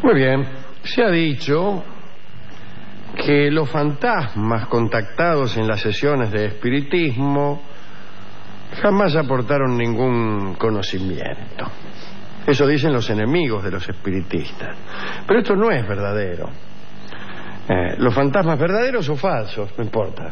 Muy bien, se ha dicho que los fantasmas contactados en las sesiones de espiritismo jamás aportaron ningún conocimiento. Eso dicen los enemigos de los espiritistas. Pero esto no es verdadero. Los fantasmas verdaderos o falsos, no importa.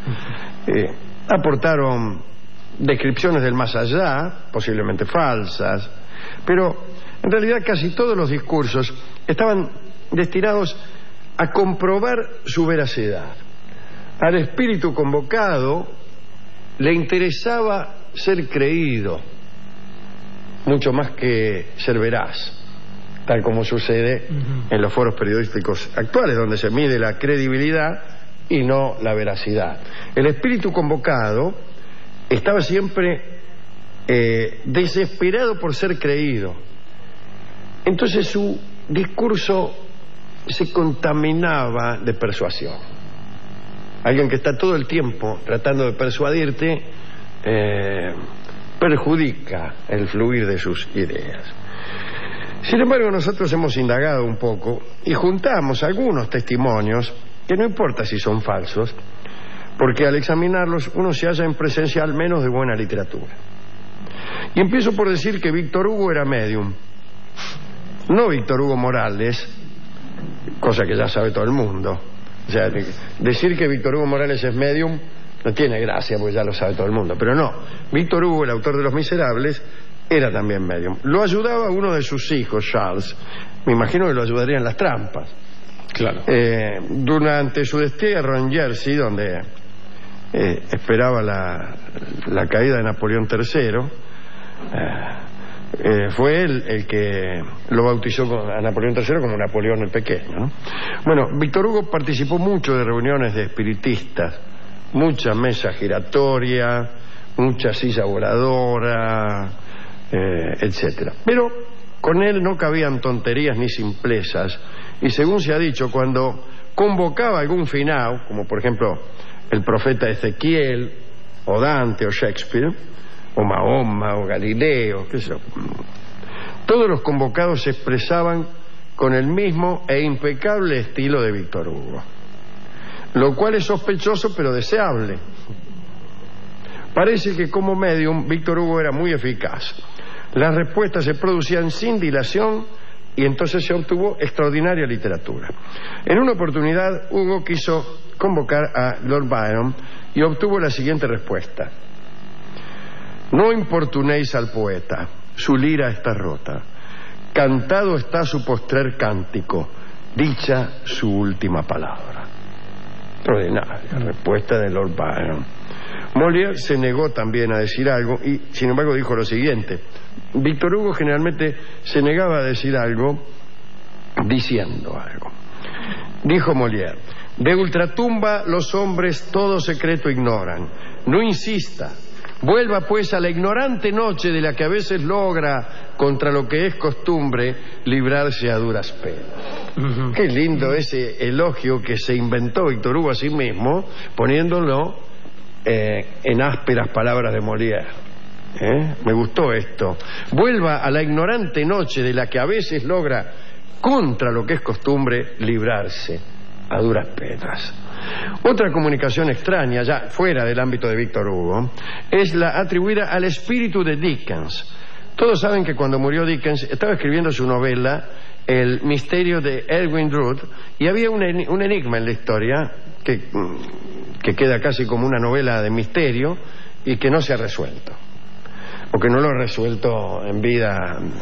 Aportaron descripciones del más allá, posiblemente falsas, pero en realidad casi todos los discursos estaban destinados a comprobar su veracidad. Al espíritu convocado le interesaba ser creído, mucho más que ser veraz, tal como sucede en los foros periodísticos actuales, donde se mide la credibilidad y no la veracidad. El espíritu convocado estaba siempre desesperado por ser creído. Entonces su discurso se contaminaba de persuasión. Alguien que está todo el tiempo tratando de persuadirte perjudica el fluir de sus ideas. Sin embargo, nosotros hemos indagado un poco y juntamos algunos testimonios que no importa si son falsos, porque al examinarlos uno se halla en presencia al menos de buena literatura. Y empiezo por decir que Víctor Hugo era médium, no Víctor Hugo Morales, cosa que ya sabe todo el mundo. O sea, decir que Víctor Hugo Morales es médium no tiene gracia porque ya lo sabe todo el mundo, pero no, Víctor Hugo, el autor de Los Miserables, era también médium. Lo ayudaba uno de sus hijos, Charles. Me imagino que lo ayudaría en las trampas. Claro. Durante su destierro en Jersey, donde esperaba la caída de Napoleón III, fue él el que lo bautizó a Napoleón III como Napoleón el Pequeño, ¿no? Bueno, Víctor Hugo participó mucho de reuniones de espiritistas, mucha mesa giratoria, mucha silla voladora, etcétera. Pero con él no cabían tonterías ni simplezas, y según se ha dicho, cuando convocaba algún finao, como por ejemplo el profeta Ezequiel, o Dante, o Shakespeare, o Mahoma, o Galileo, qué sé yo, todos los convocados se expresaban con el mismo e impecable estilo de Víctor Hugo, lo cual es sospechoso pero deseable. Parece que como medium Víctor Hugo era muy eficaz. Las respuestas se producían sin dilación y entonces se obtuvo extraordinaria literatura. En una oportunidad Hugo quiso convocar a Lord Byron y obtuvo la siguiente respuesta: no importunéis al poeta, su lira está rota, cantado está su postrer cántico, dicha su última palabra. Extraordinaria respuesta de Lord Byron. Molière se negó también a decir algo y sin embargo dijo lo siguiente: Víctor Hugo generalmente se negaba a decir algo diciendo algo. Dijo Molière: de ultratumba los hombres todo secreto ignoran, no insista, vuelva pues a la ignorante noche de la que a veces logra, contra lo que es costumbre, librarse a duras penas. Qué lindo ese elogio que se inventó Víctor Hugo a sí mismo, poniéndolo en ásperas palabras de Molière. Me gustó esto. Vuelva a la ignorante noche de la que a veces logra, contra lo que es costumbre, librarse a duras penas. Otra comunicación extraña, ya fuera del ámbito de Víctor Hugo, es la atribuida al espíritu de Dickens. Todos saben que cuando murió Dickens estaba escribiendo su novela El misterio de Edwin Drood, y había un enigma en la historia que queda casi como una novela de misterio y que no se ha resuelto, o que no lo ha resuelto en vida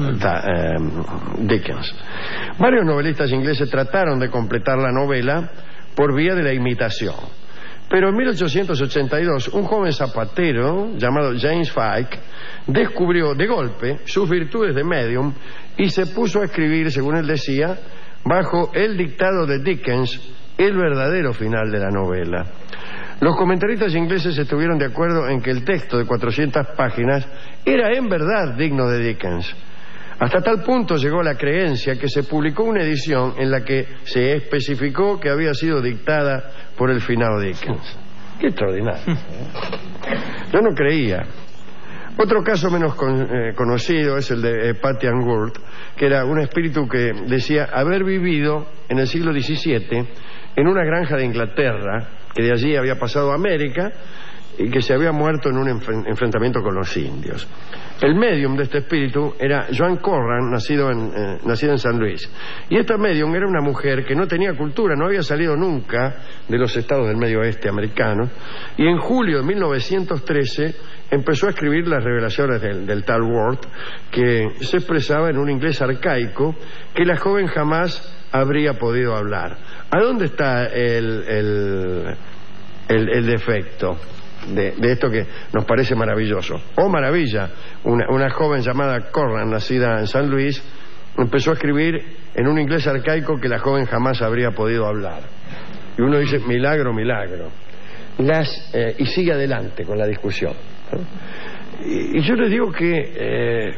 Dickens. Varios novelistas ingleses trataron de completar la novela por vía de la imitación, pero en 1882 un joven zapatero llamado James Fyke descubrió de golpe sus virtudes de medium y se puso a escribir, según él decía, bajo el dictado de Dickens, el verdadero final de la novela. Los comentaristas ingleses estuvieron de acuerdo en que el texto de 400 páginas era en verdad digno de Dickens. Hasta tal punto llegó la creencia que se publicó una edición en la que se especificó que había sido dictada por el finado Dickens. Qué extraordinario, ¿eh? Yo no creía. Otro caso menos conocido es el de Patty Ann Gurt, que era un espíritu que decía haber vivido en el siglo XVII en una granja de Inglaterra, que de allí había pasado a América y que se había muerto en un enfrentamiento con los indios. El medium de este espíritu era Joan Corran, nacida en San Luis. Y esta medium era una mujer que no tenía cultura, no había salido nunca de los estados del medio oeste americano, y en julio de 1913 empezó a escribir las revelaciones del tal Ward, que se expresaba en un inglés arcaico que la joven jamás habría podido hablar. ¿A dónde está el defecto de esto que nos parece maravilloso? ¡Oh, maravilla! Una joven llamada Corran, nacida en San Luis, empezó a escribir en un inglés arcaico que la joven jamás habría podido hablar. Y uno dice, milagro, milagro. Y sigue adelante con la discusión. Y yo les digo que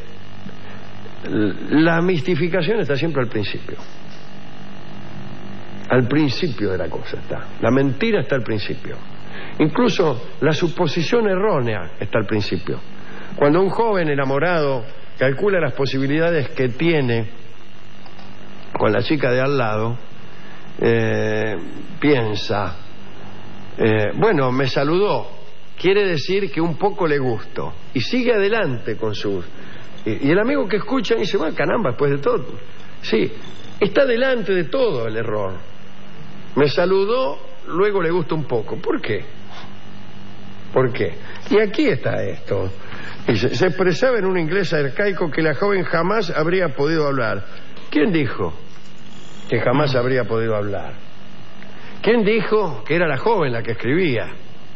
la mistificación está siempre al principio. Al principio de la cosa está. La mentira está al principio. Incluso la suposición errónea está al principio. Cuando un joven enamorado calcula las posibilidades que tiene con la chica de al lado, piensa, bueno, me saludó, quiere decir que un poco le gusto, y sigue adelante con sus... Y el amigo que escucha dice, bueno, caramba, después de todo, sí, está delante de todo el error. Me saludó, luego le gusta un poco. ¿Por qué? ¿Por qué? Y aquí está esto. Dice, se expresaba en un inglés arcaico que la joven jamás habría podido hablar. ¿Quién dijo que jamás habría podido hablar? ¿Quién dijo que era la joven la que escribía?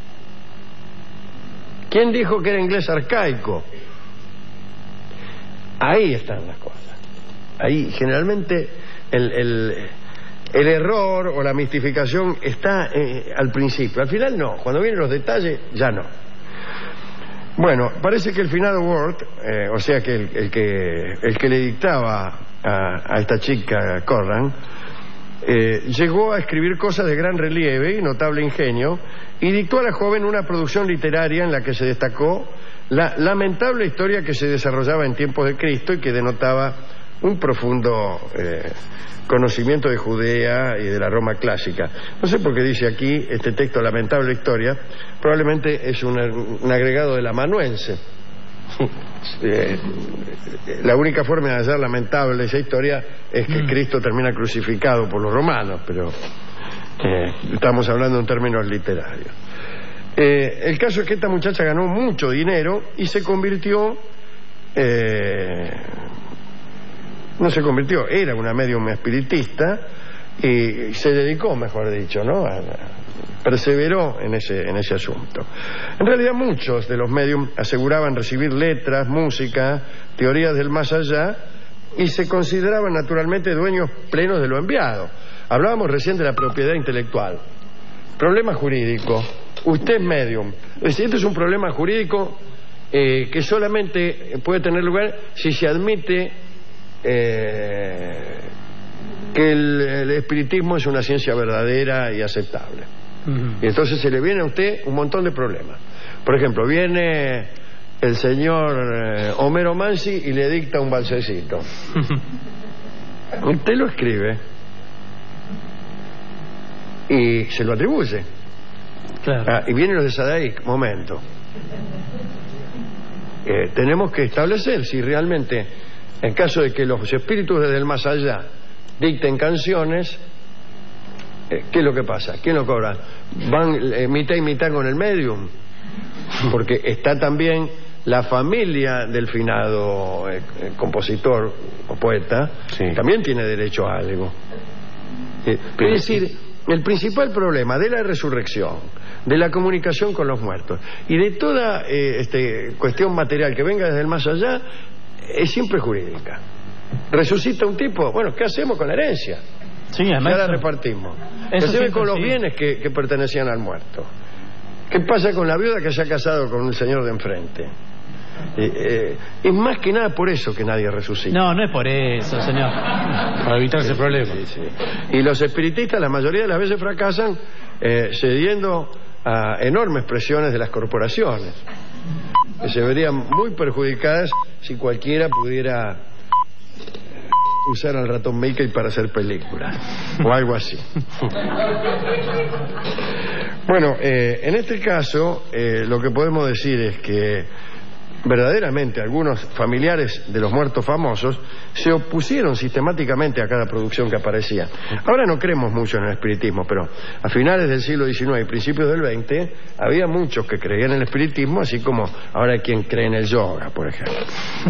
¿Quién dijo que era inglés arcaico? Ahí están las cosas. Ahí generalmente el error o la mistificación está al principio. Al final no. Cuando vienen los detalles, ya no. Bueno, parece que el finado Ward, o sea que el que le dictaba a esta chica Corran, llegó a escribir cosas de gran relieve y notable ingenio, y dictó a la joven una producción literaria en la que se destacó la lamentable historia que se desarrollaba en tiempos de Cristo y que denotaba un profundo conocimiento de Judea y de la Roma clásica. No sé por qué dice aquí este texto, lamentable historia. Probablemente es un agregado del amanuense. La única forma de hallar lamentable esa historia es que Cristo termina crucificado por los romanos, pero estamos hablando en términos literarios. El caso es que esta muchacha ganó mucho dinero y se convirtió... no se convirtió, era una medium espiritista y se dedicó, mejor dicho, ¿no? Perseveró en ese asunto. En realidad muchos de los medium aseguraban recibir letras, música, teorías del más allá, y se consideraban naturalmente dueños plenos de lo enviado. Hablábamos recién de la propiedad intelectual. Problema jurídico. Usted es medium. Este es un problema jurídico que solamente puede tener lugar si se admite que el espiritismo es una ciencia verdadera y aceptable. Y entonces se le viene a usted un montón de problemas. Por ejemplo, viene el señor Homero Mansi y le dicta un balsecito. Usted lo escribe y se lo atribuye. Claro. Y vienen los de Sadaic, momento. Tenemos que establecer si realmente, en caso de que los espíritus desde el más allá dicten canciones, ¿qué es lo que pasa? ¿Quién lo cobra? ¿Van mitad y mitad con el medium? Porque está también la familia del finado compositor o poeta, sí, también tiene derecho a algo. Es decir, el principal problema de la resurrección, de la comunicación con los muertos y de toda cuestión material que venga desde el más allá es siempre jurídica. Resucita un tipo, bueno, ¿qué hacemos con la herencia? Sí, ya la repartimos. ¿Qué hacemos con los bienes que pertenecían al muerto? ¿Qué pasa con la viuda que se ha casado con un señor de enfrente? Es más que nada por eso que nadie resucita. No, no es por eso, señor. Para evitar ese problema. Sí. Y los espiritistas la mayoría de las veces fracasan cediendo a enormes presiones de las corporaciones. que se verían muy perjudicadas si cualquiera pudiera usar al ratón Mickey para hacer películas o algo así. Bueno, en este caso lo que podemos decir es que verdaderamente algunos familiares de los muertos famosos se opusieron sistemáticamente a cada producción que aparecía. Ahora no creemos mucho en el espiritismo, pero a finales del siglo XIX y principios del XX había muchos que creían en el espiritismo, así como ahora hay quien cree en el yoga, por ejemplo.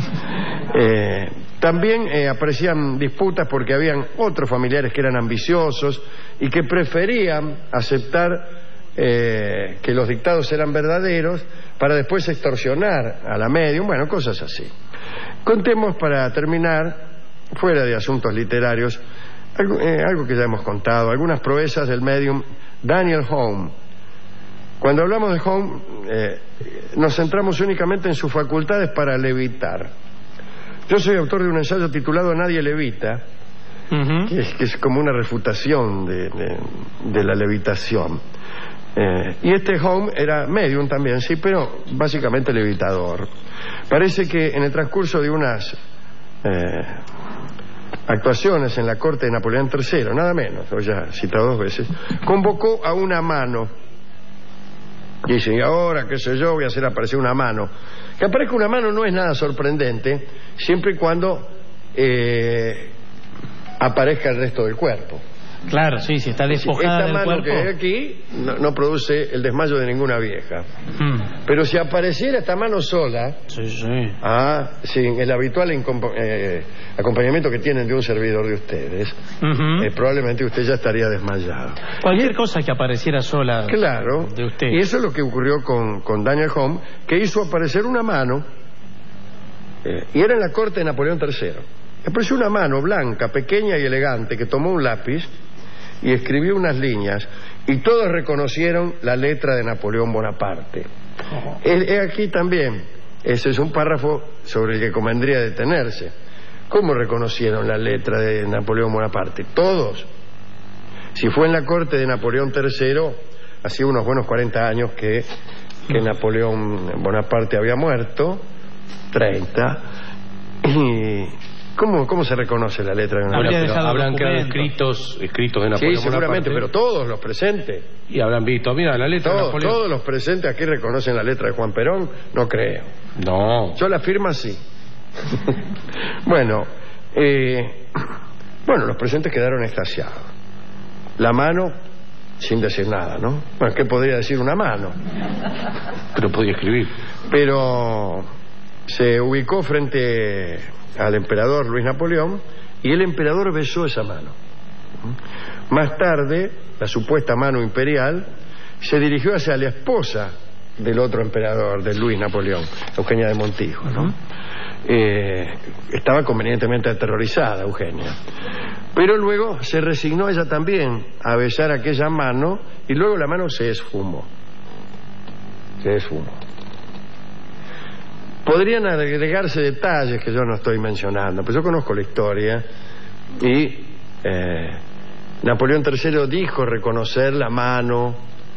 También aparecían disputas porque habían otros familiares que eran ambiciosos y que preferían aceptar que los dictados eran verdaderos para después extorsionar a la medium, bueno, cosas así. Contemos para terminar, fuera de asuntos literarios, algo que ya hemos contado, algunas proezas del medium Daniel Home. Cuando hablamos de Home, nos centramos únicamente en sus facultades para levitar. Yo soy autor de un ensayo titulado Nadie levita, que es como una refutación de la levitación. Y este Home era medium también, sí, pero básicamente levitador. Parece que en el transcurso de unas actuaciones en la corte de Napoleón III, nada menos, lo ya citado 2 veces, convocó a una mano. Y dice, y ahora, qué sé yo, voy a hacer aparecer una mano. Que aparezca una mano no es nada sorprendente, siempre y cuando aparezca el resto del cuerpo. Claro, sí, si está despojada del cuerpo. Esta mano que hay aquí no produce el desmayo de ninguna vieja. Pero si apareciera esta mano sola, sin el habitual acompañamiento que tienen de un servidor de ustedes, probablemente usted ya estaría desmayado. Cualquier cosa que apareciera sola, claro, de usted. Y eso es lo que ocurrió con Daniel Home, que hizo aparecer una mano, y era en la corte de Napoleón III. Apareció una mano blanca, pequeña y elegante, que tomó un lápiz y escribió unas líneas, y todos reconocieron la letra de Napoleón Bonaparte. Aquí también, ese es un párrafo sobre el que convendría detenerse. ¿Cómo reconocieron la letra de Napoleón Bonaparte? Todos. Si fue en la corte de Napoleón III, hacía unos buenos 40 años que Napoleón Bonaparte había muerto, 30, y... ¿Cómo se reconoce la letra de una letra? Habrán quedado escritos de Napoleón. Sí, seguramente, pero todos los presentes. Y habrán visto, mira, la letra de Napoleón. Todos los presentes aquí reconocen la letra de Juan Perón, no creo. No. Yo la firma sí. Bueno, los presentes quedaron extasiados. La mano, sin decir nada, ¿no? Bueno, ¿qué podría decir una mano? Pero podía escribir. Pero se ubicó frente al emperador Luis Napoleón y el emperador besó esa mano. Más tarde, la supuesta mano imperial se dirigió hacia la esposa del otro emperador, de Luis Napoleón, Eugenia de Montijo, ¿no? Estaba convenientemente aterrorizada Eugenia, pero luego se resignó ella también a besar aquella mano, y luego la mano se esfumó. Podrían agregarse detalles que yo no estoy mencionando, pero yo conozco la historia, y Napoleón III dijo reconocer la mano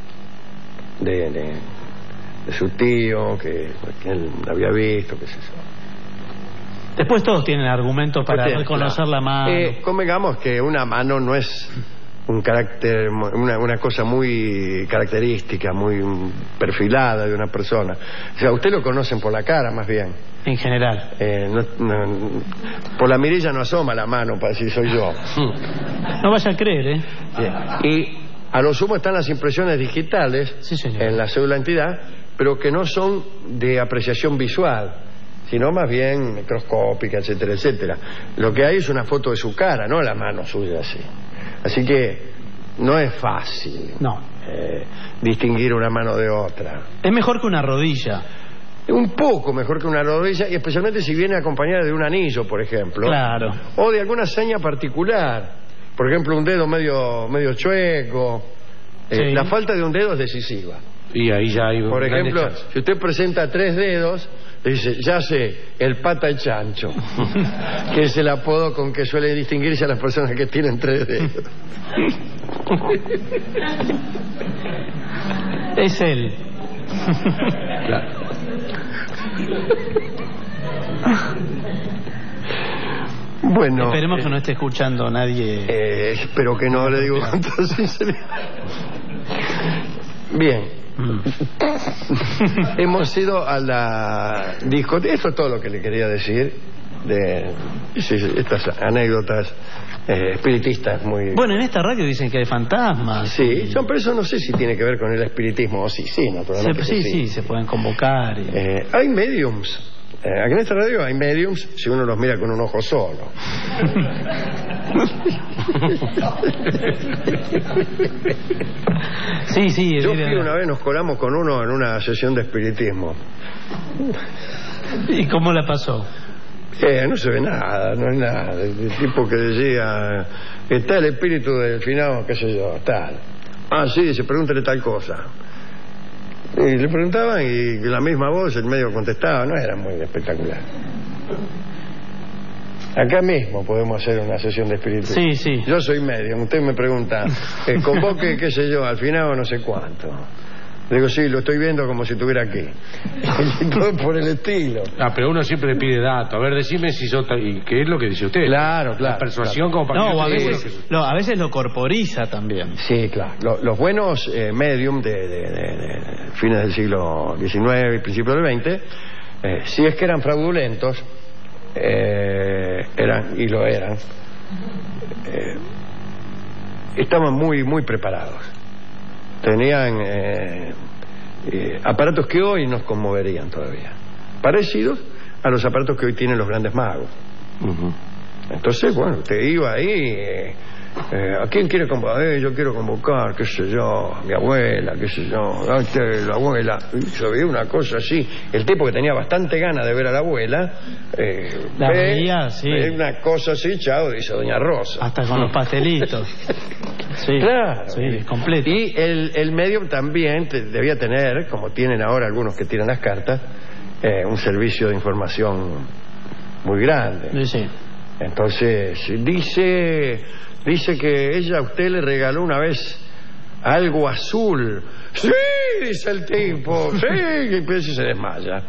de su tío, que él había visto, qué sé yo. Después todos tienen argumentos para reconocer la mano. Convengamos que una mano no es un carácter, una cosa muy característica, muy perfilada de una persona. O sea, usted lo conocen por la cara, más bien. En general. Por la mirilla no asoma la mano para decir soy yo. No vaya a creer, ¿eh? Y a lo sumo están las impresiones digitales, sí, señor, en la cédula de identidad, pero que no son de apreciación visual, sino más bien microscópica, etcétera, etcétera. Lo que hay es una foto de su cara, no la mano suya así. Así que no es fácil distinguir una mano de otra. Es mejor que una rodilla. Un poco mejor que una rodilla, y especialmente si viene acompañada de un anillo, por ejemplo. Claro. O de alguna seña particular. Por ejemplo, un dedo medio chueco. Sí. La falta de un dedo es decisiva. Y ahí ya hay... Por ejemplo, si usted presenta 3 dedos, dice, ya sé, el pata y chancho, que es el apodo con que suele distinguirse a las personas que tienen 3 dedos. Es él. Claro. Bueno, esperemos que no esté escuchando nadie. Espero que no, le digo con toda sinceridad. Bien. Hemos ido a la discoteca. Esto es todo lo que le quería decir de estas anécdotas espiritistas muy... Bueno, en esta radio dicen que hay fantasmas. Sí, pero eso no sé si tiene que ver con el espiritismo o sí, naturalmente. Sí, se pueden convocar. Hay mediums. Aquí en esta radio hay mediums si uno los mira con un ojo solo. Sí. Yo fui una vez, nos colamos con uno en una sesión de espiritismo. ¿Y cómo la pasó? No se ve nada, no es nada. El tipo que decía, está el espíritu del finado, qué sé yo, tal. Ah, sí, dice, pregúntale tal cosa. Y le preguntaban y la misma voz el medio contestaba. No era muy espectacular. Acá mismo podemos hacer una sesión de espiritismo. Sí. Yo soy medium, usted me pregunta, convoque, qué sé yo, al final no sé cuánto. Le digo, sí, lo estoy viendo como si estuviera aquí. Y todo por el estilo. Pero uno siempre le pide datos. A ver, decime si yo... ¿Y qué es lo que dice usted? Claro. La persuasión como para... No, a veces lo corporiza también. Sí, claro. Los buenos medium de fines del siglo XIX y principios del XX, si es que eran fraudulentos, eran, y lo eran, estaban muy preparados. Tenían aparatos que hoy nos conmoverían todavía, parecidos a los aparatos que hoy tienen los grandes magos. Entonces, bueno, usted iba ahí, ¿a quién quiere convocar? Yo quiero convocar, qué sé yo, a mi abuela, qué sé yo, la abuela. Y yo vi una cosa así, el tipo que tenía bastante ganas de ver a la abuela, la veía, sí. Ve una cosa así, chao, dice doña Rosa. Hasta con los pastelitos. Sí, claro. Sí, completo. Y el medium también debía tener, como tienen ahora algunos que tiran las cartas, un servicio de información muy grande. Sí. Entonces, dice que ella a usted le regaló una vez algo azul. Sí, dice el tipo, sí, y pues se desmaya.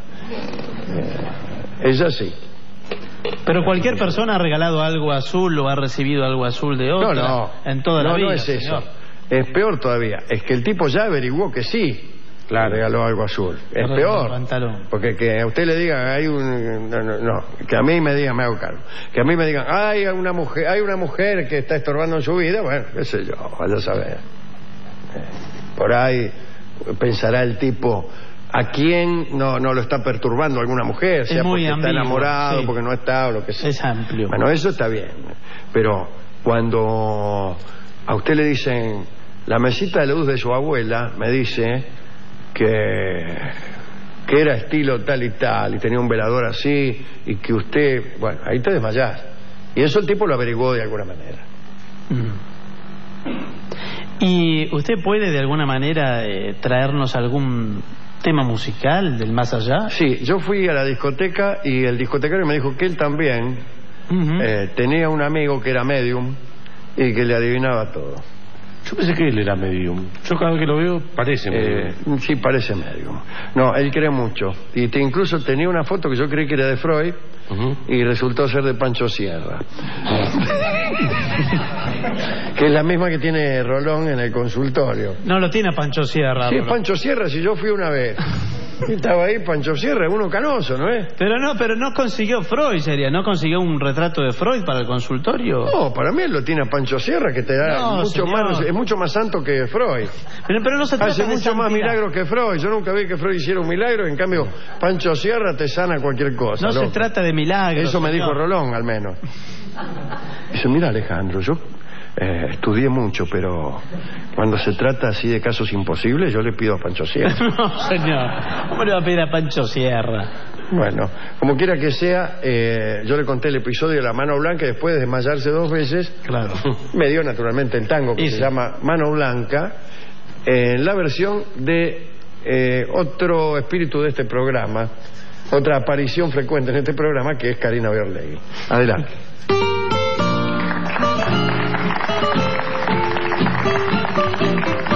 Ella sí. Pero cualquier persona ha regalado algo azul o ha recibido algo azul de otra. No. En toda la vida. No es eso. Es peor todavía. Es que el tipo ya averiguó que sí. Claro, regaló algo azul. Es peor. Porque que a usted le digan, hay no, que a mí me digan, me hago cargo. Que a mí me digan, hay una mujer que está estorbando en su vida, bueno, qué sé yo, vaya a saber. Por ahí pensará el tipo, ¿a quién no lo está perturbando alguna mujer? Sea porque ambiguo, está enamorado, sí. Porque no está, o lo que sea. Es amplio. Bueno, eso está bien. Pero cuando a usted le dicen, la mesita de luz de su abuela, me dice que era estilo tal y tal, y tenía un velador así, y que usted, bueno, ahí te desmayás. Y eso el tipo lo averiguó de alguna manera. ¿Y usted puede de alguna manera traernos algún tema musical del más allá? Sí, yo fui a la discoteca y el discotecario me dijo que él también tenía un amigo que era medium y que le adivinaba todo. Yo pensé que él era medium. Yo cada vez que lo veo parece medium. Sí, parece medium. No, él cree mucho. Y incluso tenía una foto que yo creí que era de Freud y resultó ser de Pancho Sierra. Que es la misma que tiene Rolón en el consultorio. No lo tiene Pancho Sierra. Sí, es Pancho Sierra, si yo fui una vez. Y estaba ahí Pancho Sierra, uno canoso, ¿no es? Pero no consiguió Freud, sería. ¿No consiguió un retrato de Freud para el consultorio? No, para mí él lo tiene a Pancho Sierra, que te da es mucho más santo que Freud. Pero no se trata Hace de mucho más milagros que Freud. Yo nunca vi que Freud hiciera un milagro. En cambio, Pancho Sierra te sana cualquier cosa. No se trata de milagros. Eso me dijo Rolón, al menos. Dice, mira, Alejandro, yo estudié mucho, pero cuando se trata así de casos imposibles, yo le pido a Pancho Sierra. No, señor. ¿Cómo le va a pedir a Pancho Sierra? Bueno, como quiera que sea, yo le conté el episodio de la Mano Blanca y después de desmayarse 2 veces, claro, me dio naturalmente el tango que se llama Mano Blanca, en la versión de otro espíritu de este programa, otra aparición frecuente en este programa, que es Karina Biorlegui. Adelante.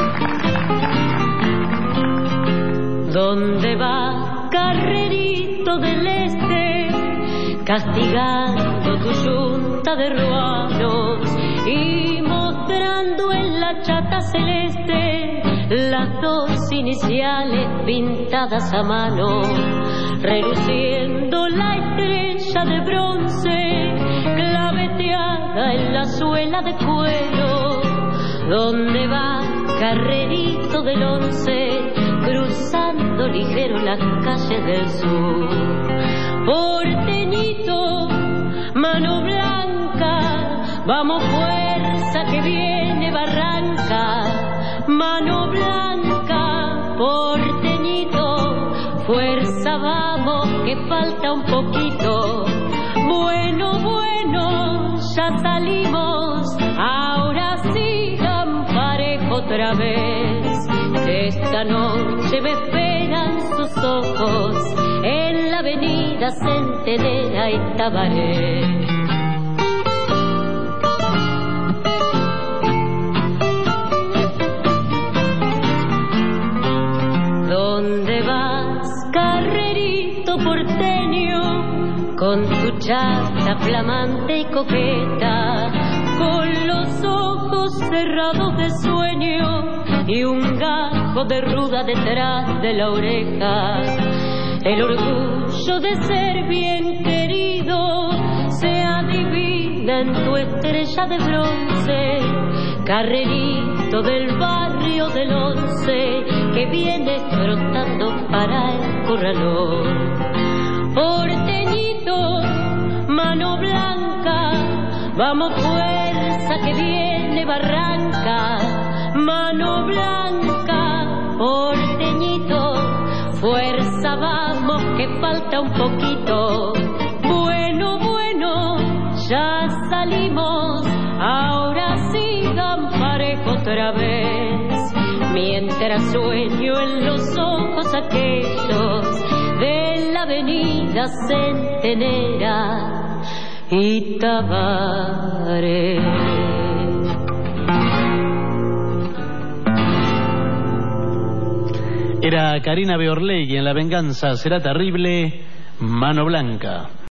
¿Dónde va, carrerito viento del este, castigando tu yunta de ruanos y mostrando en la chata celeste las dos iniciales pintadas a mano, reluciendo la estrella de bronce claveteada en la suela de cuero. ¿Dónde va, carrerito del 11, cruzando ligero las calles del sur? Porteñito, mano blanca, vamos fuerza que viene Barranca. Mano blanca, porteñito, fuerza vamos que falta un poquito. Bueno, bueno, ya salimos, ahora sigan parejo otra vez. Esta noche me esperan sus ojos en la avenida Centenera y Tabaré. ¿Dónde vas, carrerito porteño, con tu chata flamante y coqueta, con los ojos cerrados de sueño y un gajo de ruda detrás de la oreja? El orgullo de ser bien querido se adivina en tu estrella de bronce, carrerito del barrio del 11 que viene trotando para el corralón. Porteñito, mano blanca, vamos fuerza que viene Barranca. Mano blanca, porteñito, fuerza vamos que falta un poquito. Bueno, bueno, ya salimos, ahora sigan parejo otra vez. Mientras sueño en los ojos aquellos de la avenida Centenera y Tabaré. Era Karina Beorlegui en La venganza será terrible, Mano blanca.